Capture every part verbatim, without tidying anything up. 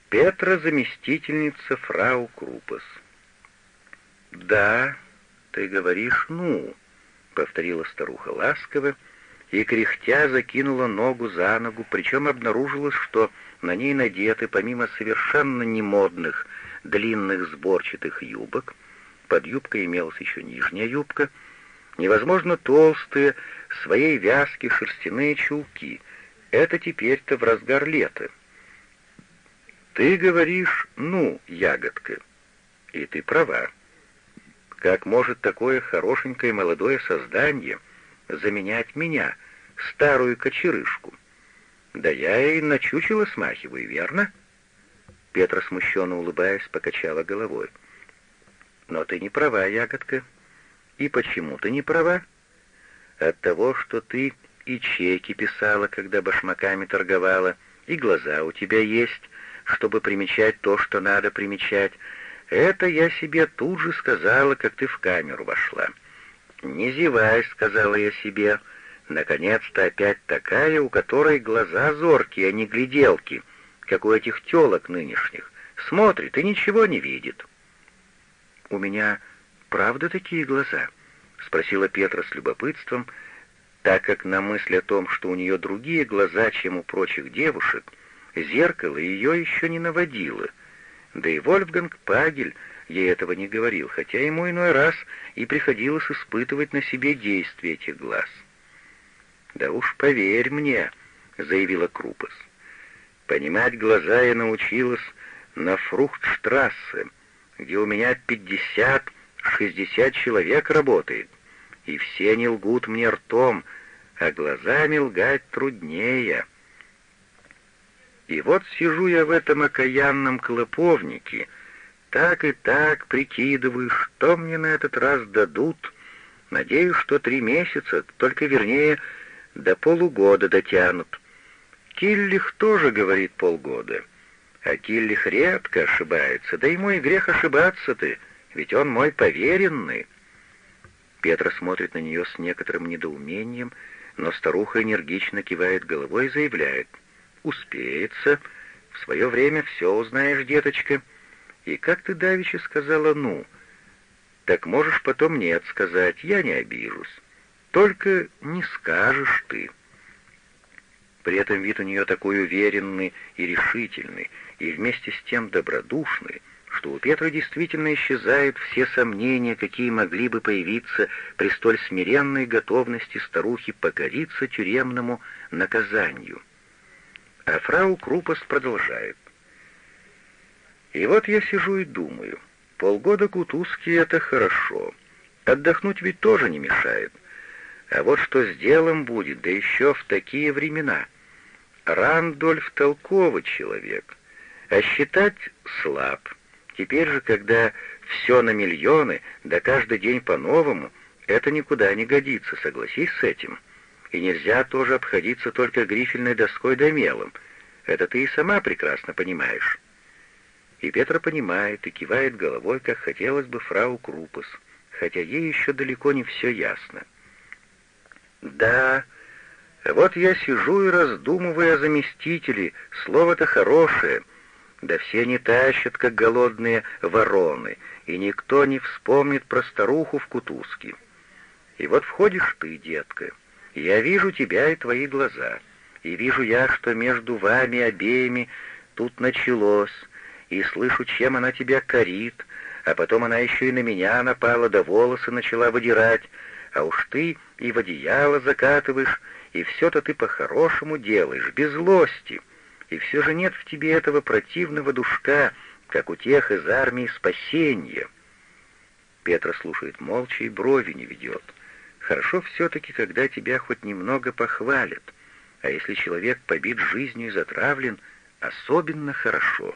Петра — заместительница фрау Крупас. «Да, ты говоришь, ну», — повторила старуха ласково, и, кряхтя, закинула ногу за ногу, причем обнаружилось, что на ней надеты, помимо совершенно немодных длинных сборчатых юбок, под юбкой имелась еще нижняя юбка, невозможно толстые, своей вязки шерстяные чулки. Это теперь-то в разгар лета. «Ты говоришь, ну, ягодка, и ты права. Как может такое хорошенькое молодое создание заменять меня, старую кочерышку? Да я и на чучело смахиваю, верно?» Петра, смущенно улыбаясь, покачала головой. «Но ты не права, ягодка. И почему ты не права? От того, что ты и чеки писала, когда башмаками торговала, и глаза у тебя есть, чтобы примечать то, что надо примечать. Это я себе тут же сказала, как ты в камеру вошла. «Не зевай», — сказала я себе, — «наконец-то опять такая, у которой глаза зоркие, а не гляделки, как у этих телок нынешних. Смотрит и ничего не видит». «У меня правда такие глаза?» — спросила Петра с любопытством, так как на мысль о том, что у нее другие глаза, чем у прочих девушек, зеркало ее еще не наводило. Да и Вольфганг Пагель ей этого не говорил, хотя ему иной раз и приходилось испытывать на себе действие этих глаз. «Да уж поверь мне», — заявила Крупас, — «понимать глаза я научилась на Фрухтштрассе, где у меня пятьдесят-шестьдесят человек работает, и все они лгут мне ртом, а глазами лгать труднее. И вот сижу я в этом окаянном клоповнике, так и так прикидываю, что мне на этот раз дадут. Надеюсь, что три месяца, только вернее, до полугода дотянут. Киллих тоже говорит полгода, а Киллих редко ошибается, да и мой грех ошибаться-то, ведь он мой поверенный». Петра смотрит на нее с некоторым недоумением, но старуха энергично кивает головой и заявляет: «Успеется. В свое время все узнаешь, деточка. И как ты давеча сказала «ну», так можешь потом «нет» сказать, я не обижусь. Только не скажешь ты». При этом вид у нее такой уверенный и решительный, и вместе с тем добродушный, что у Петры действительно исчезают все сомнения, какие могли бы появиться при столь смиренной готовности старухи покориться тюремному наказанию. А фрау Крупас продолжает: «И вот я сижу и думаю, полгода кутузки — это хорошо, отдохнуть ведь тоже не мешает. А вот что с делом будет, да еще в такие времена. Рандольф толковый человек, а считать слаб. Теперь же, когда все на миллионы, да каждый день по-новому, это никуда не годится, согласись с этим. И нельзя тоже обходиться только грифельной доской да мелом. Это ты и сама прекрасно понимаешь». И Петра понимает и кивает головой, как хотелось бы фрау Крупас, хотя ей еще далеко не все ясно. «Да, вот я сижу и раздумываю о заместителе, слово-то хорошее, да все не тащат, как голодные вороны, и никто не вспомнит про старуху в кутузке. И вот входишь ты, детка, я вижу тебя и твои глаза, и вижу я, что между вами обеими тут началось, и слышу, чем она тебя корит, а потом она еще и на меня напала, да волосы начала выдирать, а уж ты и в одеяло закатываешь, и все-то ты по-хорошему делаешь, без злости, и все же нет в тебе этого противного душка, как у тех из армии спасения». Петра слушает молча и брови не ведет. Хорошо все-таки, когда тебя хоть немного похвалят, а если человек побит жизнью и затравлен, особенно хорошо.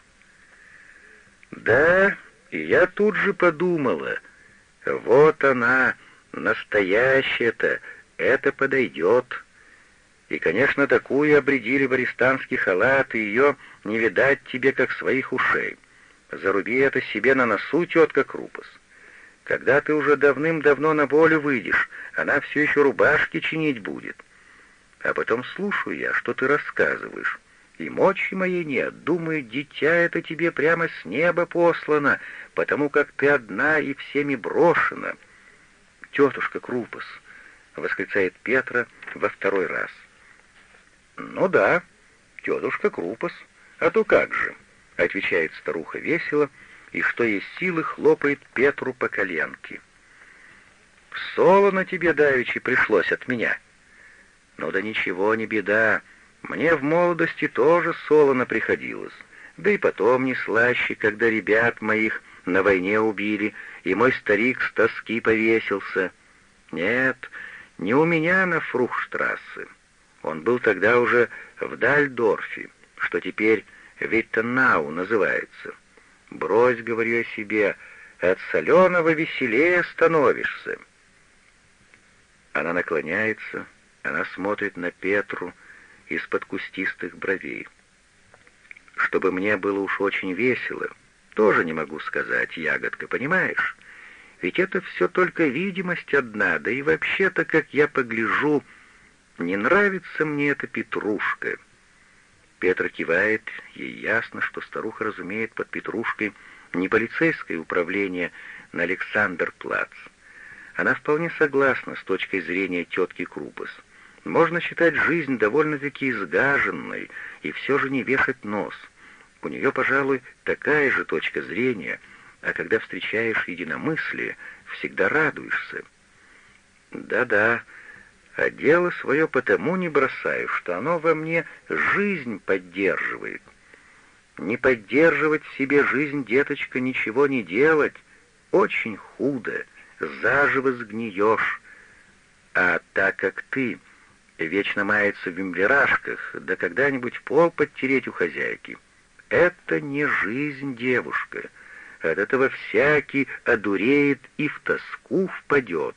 «Да, и я тут же подумала, вот она, настоящая-то, это подойдет. И, конечно, такую обрядили в арестантский халат, и ее не видать тебе, как своих ушей. Заруби это себе на носу, тетка Крупас. Когда ты уже давным-давно на волю выйдешь, она все еще рубашки чинить будет. А потом слушаю я, что ты рассказываешь, и мочи моей нет. Думаю, дитя это тебе прямо с неба послано, потому как ты одна и всеми брошена». «Тетушка Крупас», — восклицает Петра во второй раз. «Ну да, тетушка Крупас, а то как же», — отвечает старуха весело, и что есть силы хлопает Петру по коленке. «Солоно тебе давеча пришлось от меня». «Ну да ничего, не беда, мне в молодости тоже солоно приходилось, да и потом не слаще, когда ребят моих на войне убили, и мой старик с тоски повесился. Нет, не у меня на Фрухштрассе. Он был тогда уже в Дальдорфе, что теперь Виттенау называется. Брось, говорю я себе, от соленого веселее становишься». Она наклоняется, она смотрит на Петру из-под кустистых бровей. «Чтобы мне было уж очень весело, тоже не могу сказать, ягодка, понимаешь? Ведь это все только видимость одна, да и вообще-то, как я погляжу, не нравится мне эта Петрушка». Петра кивает, ей ясно, что старуха разумеет под Петрушкой не полицейское управление на Александр-Плац. Она вполне согласна с точкой зрения тетки Крупас. Можно считать жизнь довольно-таки изгаженной и все же не вешать нос. У нее, пожалуй, такая же точка зрения, а когда встречаешь единомыслие, всегда радуешься. Да-да, а дело свое потому не бросаю, что оно во мне жизнь поддерживает. Не поддерживать в себе жизнь, деточка, ничего не делать, очень худо, заживо сгниешь. А так как ты вечно мается в мембряшках, да когда-нибудь пол подтереть у хозяйки, это не жизнь, девушка. От этого всякий одуреет и в тоску впадет.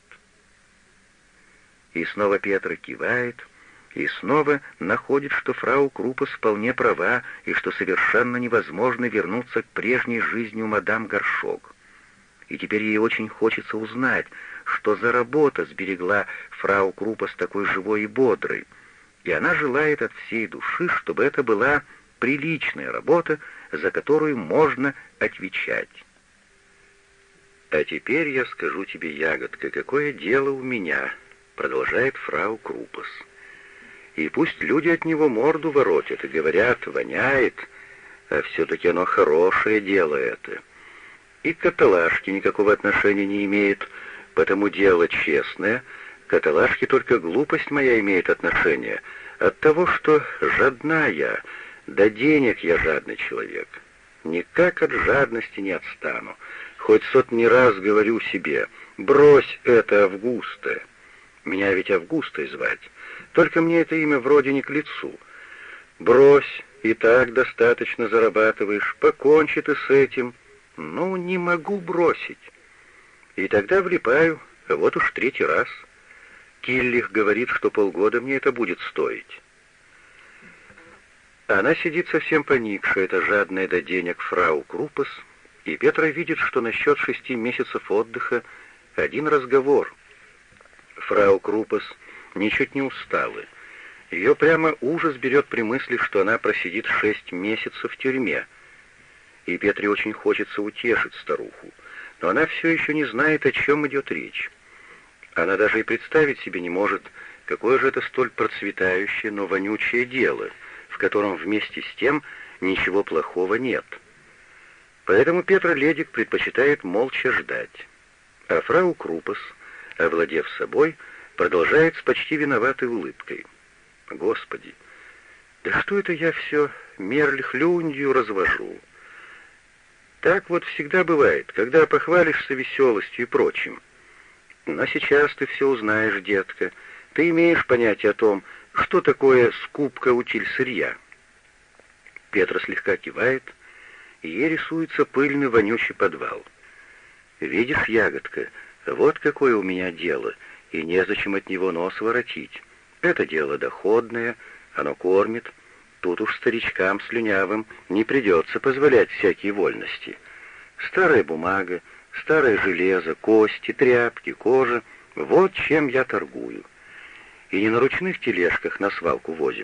И снова Петра кивает, и снова находит, что фрау Крупас вполне права, и что совершенно невозможно вернуться к прежней жизни у мадам Горшок. И теперь ей очень хочется узнать, что за работа сберегла фрау Крупас такой живой и бодрой, и она желает от всей души, чтобы это была приличная работа, за которую можно отвечать. «А теперь я скажу тебе, ягодка, какое дело у меня», — продолжает фрау Крупас. «И пусть люди от него морду воротят и говорят, воняет, а все-таки оно хорошее дело это. И к каталажке никакого отношения не имеет, потому дело честное. К каталажке только глупость моя имеет отношение от того, что жадна я, до денег я жадный человек. Никак от жадности не отстану. Хоть сотни раз говорю себе, брось это, Августа. Меня ведь Августой звать, только мне это имя вроде не к лицу. Брось, и так достаточно зарабатываешь, покончи ты с этим. Ну, не могу бросить. И тогда влипаю, вот уж третий раз. Киллих говорит, что полгода мне это будет стоить». Она сидит совсем поникшая, эта жадная до денег фрау Крупас, и Петра видит, что насчет шести месяцев отдыха один разговор. Фрау Крупас ничуть не устала. Ее прямо ужас берет при мысли, что она просидит шесть месяцев в тюрьме. И Петре очень хочется утешить старуху, но она все еще не знает, о чем идет речь. Она даже и представить себе не может, какое же это столь процветающее, но вонючее дело, в котором вместе с тем ничего плохого нет. Поэтому Петра Ледик предпочитает молча ждать. А фрау Крупас, овладев собой, продолжает с почти виноватой улыбкой. «Господи, да что это я все мерлихлюндью развожу? Так вот всегда бывает, когда похвалишься веселостью и прочим. Но сейчас ты все узнаешь, детка. Ты имеешь понятие о том, что такое скупка утиль-сырья». Петра слегка кивает, и ей рисуется пыльный вонючий подвал. «Видишь, ягодка, вот какое у меня дело, и незачем от него нос воротить. Это дело доходное, оно кормит. Тут уж старичкам слюнявым не придется позволять всякие вольности. Старая бумага, старое железо, кости, тряпки, кожа — вот чем я торгую. И не на ручных тележках на свалку возим,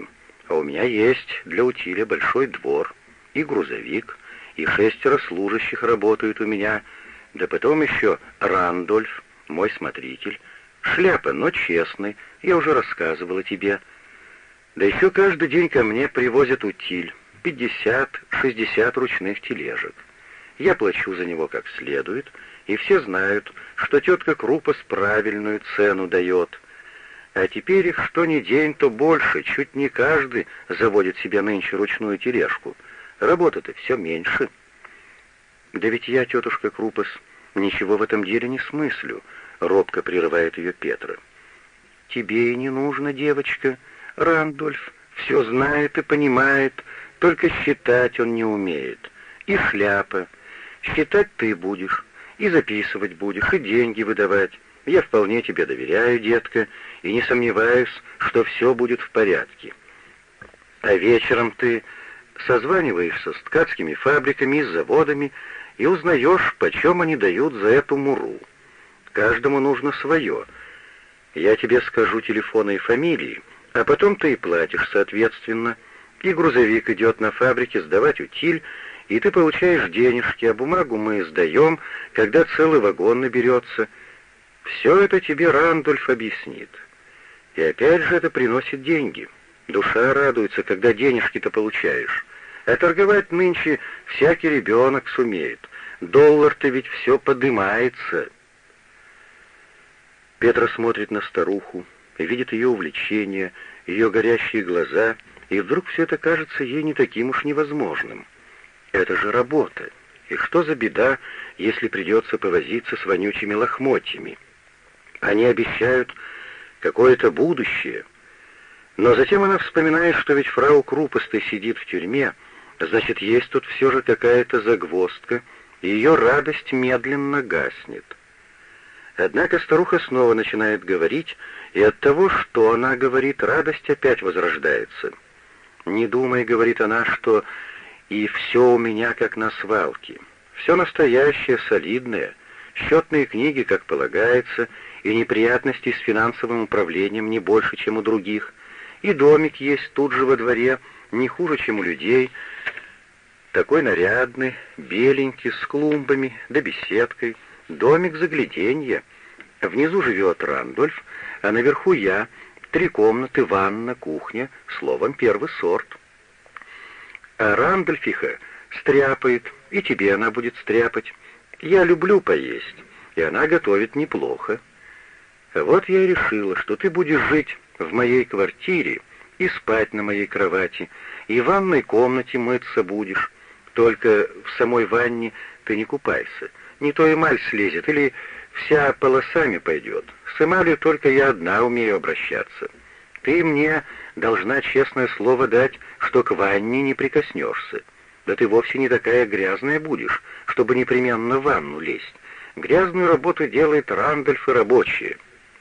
А у меня есть для утиля большой двор и грузовик, и шестеро служащих работают у меня, да потом еще Рандольф, мой смотритель. Шляпа, но честный, я уже рассказывала тебе. Да еще каждый день ко мне привозят утиль, пятьдесят-шестьдесят ручных тележек. Я плачу за него как следует, и все знают, что тетка Крупас правильную цену дает. А теперь их что ни день, то больше, чуть не каждый заводит себе нынче ручную тележку. Работы-то все меньше. Да ведь я, тетушка Крупас, ничего в этом деле не смыслю, робко прерывает ее Петра. Тебе и не нужно, девочка. Рандольф все знает и понимает, только считать он не умеет. И шляпа. Считать ты будешь, и записывать будешь, и деньги выдавать. Я вполне тебе доверяю, детка, и не сомневаюсь, что все будет в порядке. А вечером ты созваниваешься с ткацкими фабриками и заводами и узнаешь, почем они дают за эту муру. Каждому нужно свое. Я тебе скажу телефоны и фамилии, а потом ты и платишь соответственно. И грузовик идет на фабрике сдавать утиль, и ты получаешь денежки, а бумагу мы сдаем, когда целый вагон наберется. Все это тебе Рандольф объяснит. И опять же это приносит деньги. Душа радуется, когда денежки-то получаешь. А торговать нынче всякий ребенок сумеет. Доллар-то ведь все подымается. Петра смотрит на старуху, видит ее увлечение, ее горящие глаза, и вдруг все это кажется ей не таким уж невозможным. Это же работа. И что за беда, если придется повозиться с вонючими лохмотьями? Они обещают какое-то будущее. Но затем она вспоминает, что ведь фрау Крупас-то сидит в тюрьме, значит, есть тут все же какая-то загвоздка, и ее радость медленно гаснет. Однако старуха снова начинает говорить, и от того, что она говорит, радость опять возрождается. «Не думай, — говорит она, — что и все у меня как на свалке. Все настоящее, солидное, счетные книги, как полагается, и неприятностей с финансовым управлением не больше, чем у других. И домик есть тут же во дворе, не хуже, чем у людей, такой нарядный, беленький, с клумбами да беседкой. Домик загляденья. Внизу живет Рандольф, а наверху я. Три комнаты, ванна, кухня, словом, первый сорт. А Рандольфиха стряпает, и тебе она будет стряпать. Я люблю поесть, и она готовит неплохо. Вот я и решила, что ты будешь жить в моей квартире и спать на моей кровати, и в ванной комнате мыться будешь. Только в самой ванне ты не купайся. Не то эмаль слезет, или вся полосами пойдет. С эмалью только я одна умею обращаться. Ты мне должна честное слово дать, что к ванне не прикоснешься. Да ты вовсе не такая грязная будешь, чтобы непременно в ванну лезть. Грязную работу делает Рандольф и рабочие».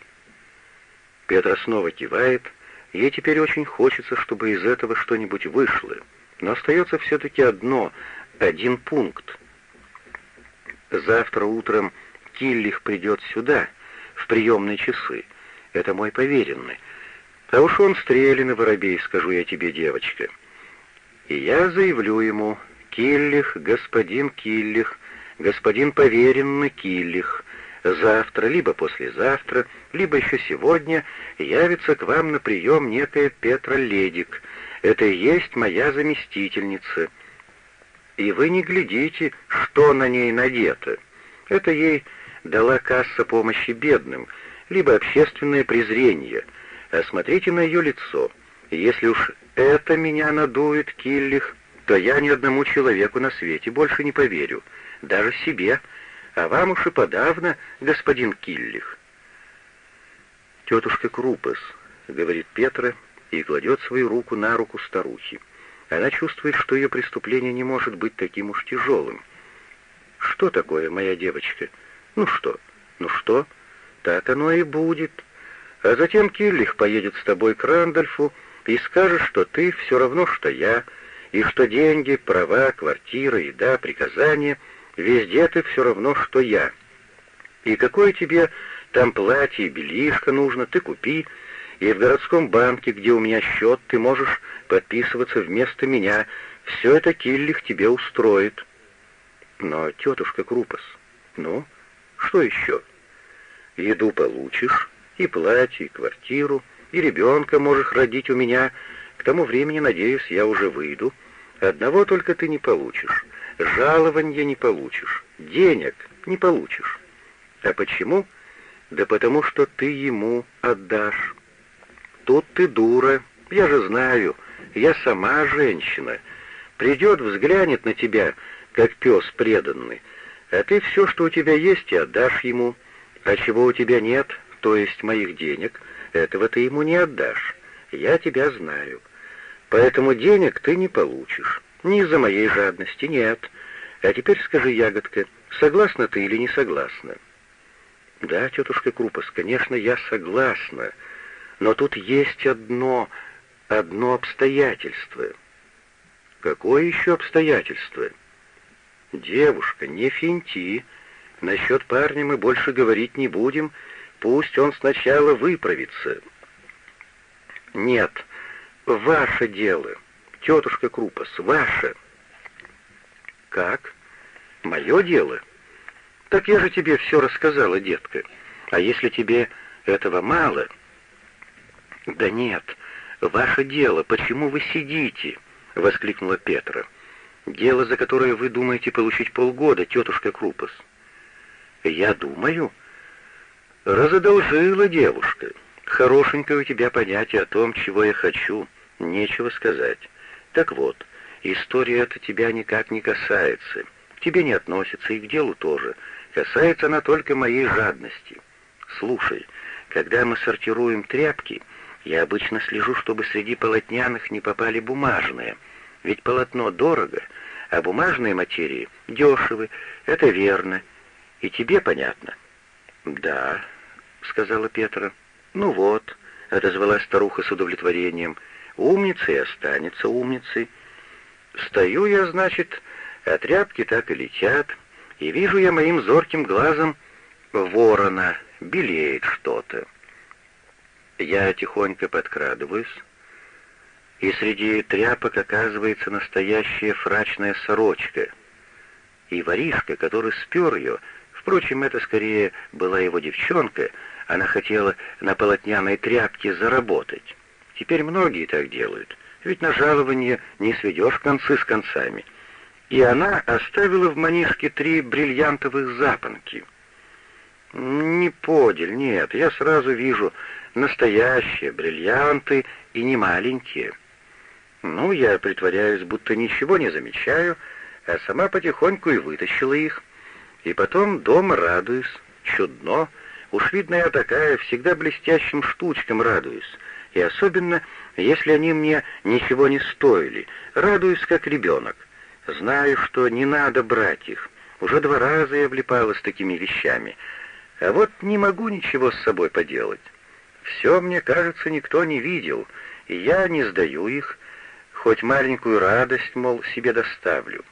Петра снова кивает. Ей теперь очень хочется, чтобы из этого что-нибудь вышло. Но остается все-таки одно, один пункт. Завтра утром Киллих придет сюда, в приемные часы. Это мой поверенный. А уж он стреляный воробей, скажу я тебе, девочка. И я заявлю ему: Киллих, господин Киллих, господин поверенный Киллих, завтра, либо послезавтра, либо еще сегодня явится к вам на прием некая Петра Ледик. Это и есть моя заместительница. И вы не глядите, что на ней надето. Это ей дала касса помощи бедным, либо общественное презрение. А смотрите на ее лицо. Если уж это меня надует, Киллих, то я ни одному человеку на свете больше не поверю, даже себе, а вам уж и подавно, господин Киллих. «Тетушка Крупас», — говорит Петра, и кладет свою руку на руку старухи. Она чувствует, что ее преступление не может быть таким уж тяжелым. «Что такое, моя девочка? Ну что? Ну что? Так оно и будет. А затем Киллих поедет с тобой к Рандольфу и скажет, что ты все равно, что я, и что деньги, права, квартира, еда, приказания — везде ты все равно, что я. И какое тебе там платье и бельишко нужно, ты купи, И в городском банке, где у меня счет, ты можешь подписываться вместо меня. Все это Киллих тебе устроит». «Но, тетушка Крупас, ну, что еще? Еду получишь, и платье, и квартиру, и ребенка можешь родить у меня. К тому времени, надеюсь, я уже выйду. Одного только ты не получишь. Жалованья не получишь, денег не получишь. А почему? Да потому что ты ему отдашь. Тут ты дура, я же знаю, я сама женщина. Придет, взглянет на тебя, как пес преданный, а ты все, что у тебя есть, и отдашь ему. А чего у тебя нет, то есть моих денег, этого ты ему не отдашь. Я тебя знаю. Поэтому денег ты не получишь. Не из-за моей жадности, нет. А теперь скажи, ягодка, согласна ты или не согласна?» «Да, тетушка Крупас, конечно, я согласна, но тут есть одно, одно обстоятельство». «Какое еще обстоятельство?» «Девушка, не финти. Насчет парня мы больше говорить не будем. Пусть он сначала выправится». «Нет, ваше дело, тетушка Крупас, ваше». «Как? Мое дело? Так я же тебе все рассказала, детка. А если тебе этого мало?» «Да нет, ваше дело, почему вы сидите?» — воскликнула Петра. «Дело, за которое вы думаете получить полгода, тетушка Крупас». «Я думаю?» «Разодолжила девушка. Хорошенькое у тебя понятие о том, чего я хочу. Нечего сказать. Так вот, история эта тебя никак не касается. К тебе не относится и к делу тоже. Касается она только моей жадности. Слушай, когда мы сортируем тряпки, я обычно слежу, чтобы среди полотняных не попали бумажные. Ведь полотно дорого, а бумажные материи дешевы. Это верно. И тебе понятно?» «Да», — сказала Петра. «Ну вот», — отозвалась старуха с удовлетворением, — «умница и останется умницей. Стою я, значит, а тряпки так и летят, и вижу я моим зорким глазом ворона, белеет что-то. Я тихонько подкрадываюсь, и среди тряпок оказывается настоящая фрачная сорочка. И воришка, который спер ее, впрочем, это скорее была его девчонка, она хотела на полотняной тряпке заработать. Теперь многие так делают, ведь на жалование не сведешь концы с концами. И она оставила в манишке три бриллиантовых запонки. Не подель, нет, я сразу вижу настоящие бриллианты и не маленькие. Ну, я притворяюсь, будто ничего не замечаю, а сама потихоньку и вытащила их. И потом дома радуюсь, чудно. Уж видно, я такая, всегда блестящим штучкам радуюсь. И особенно, если они мне ничего не стоили, радуюсь, как ребенок. Знаю, что не надо брать их. Уже два раза я влипалась с такими вещами. А вот не могу ничего с собой поделать. Все, мне кажется, никто не видел, и я не сдаю их, хоть маленькую радость, мол, себе доставлю.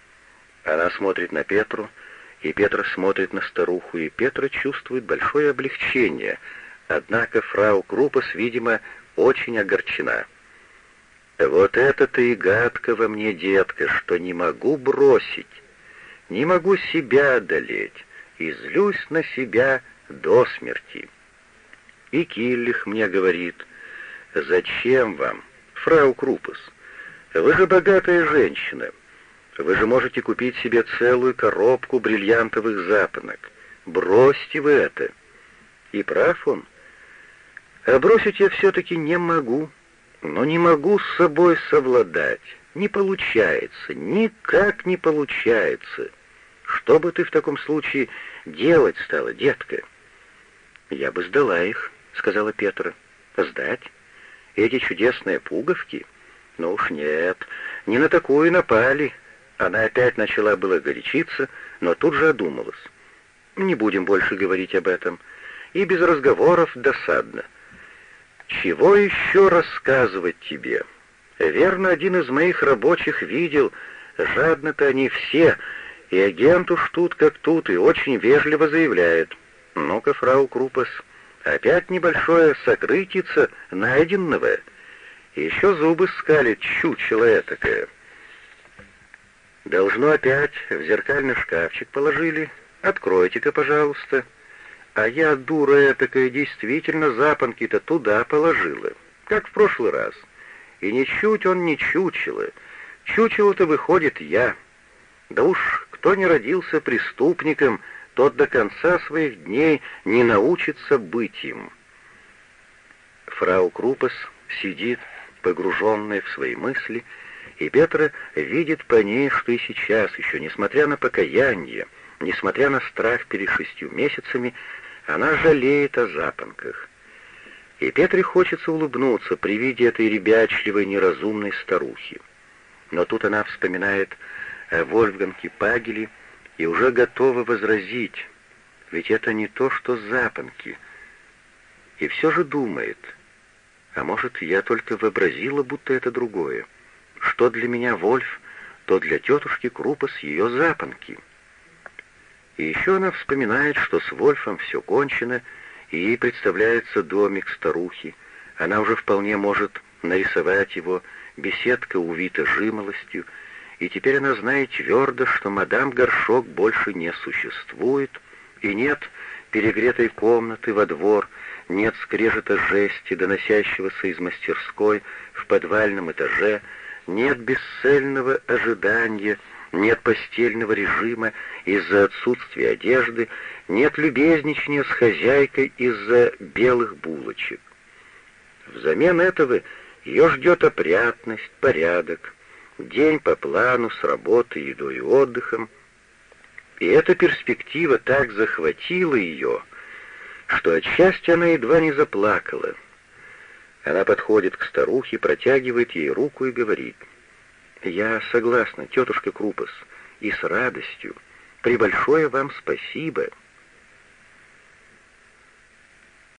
Она смотрит на Петру, и Петра смотрит на старуху, и Петра чувствует большое облегчение. Однако фрау Крупас, видимо, очень огорчена. «Вот это-то и гадко во мне, детка, что не могу бросить, не могу себя одолеть, и злюсь на себя до смерти». И Киллих мне говорит: «Зачем вам, фрау Крупас? Вы же богатая женщина. Вы же можете купить себе целую коробку бриллиантовых запонок. Бросьте вы это». И прав он. А бросить я все-таки не могу. Но не могу с собой совладать. Не получается, никак не получается. Что бы ты в таком случае делать стала, детка? «Я бы сдала их», — сказала Петра. «Сдать? Эти чудесные пуговки? Ну уж нет, не на такую напали». Она опять начала было горячиться, но тут же одумалась. «Не будем больше говорить об этом. И без разговоров досадно. Чего еще рассказывать тебе? Верно, один из моих рабочих видел, жадно-то они все, и агент уж тут как тут, и очень вежливо заявляет: «Ну-ка, фрау Крупас, Опять небольшое сокрытице найденного. И еще зубы скалит чучело этакое. Должно опять в зеркальный шкафчик положили. Откройте-ка, пожалуйста. А я, дура этакая, действительно запонки-то туда положила, как в прошлый раз. И ничуть он не чучело. Чучело-то выходит я. Да уж, кто не родился преступником, тот до конца своих дней не научится быть им. Фрау Крупас сидит, погруженная в свои мысли, и Петра видит по ней, что и сейчас, еще несмотря на покаяние, несмотря на страх перед шестью месяцами, она жалеет о запонках. И Петре хочется улыбнуться при виде этой ребячливой, неразумной старухи. Но тут она вспоминает о Вольфганге Пагеле и уже готова возразить, ведь это не то, что запонки. И все же думает, а может, я только вообразила, будто это другое. Что для меня Вольф, то для тетушки Крупас ее запонки. И еще она вспоминает, что с Вольфом все кончено, и ей представляется домик старухи. Она уже вполне может нарисовать его, беседка увита жимолостью, и теперь она знает твердо, что мадам Горшок больше не существует, и нет перегретой комнаты во двор, нет скрежета жести, доносящегося из мастерской в подвальном этаже, нет бесцельного ожидания, нет постельного режима из-за отсутствия одежды, нет любезничания с хозяйкой из-за белых булочек. Взамен этого ее ждет опрятность, порядок, день по плану с работой, едой и отдыхом. И эта перспектива так захватила ее, что отчасти она едва не заплакала. Она подходит к старухе, протягивает ей руку и говорит: «Я согласна, тетушка Крупас, и с радостью. Пребольшое вам спасибо».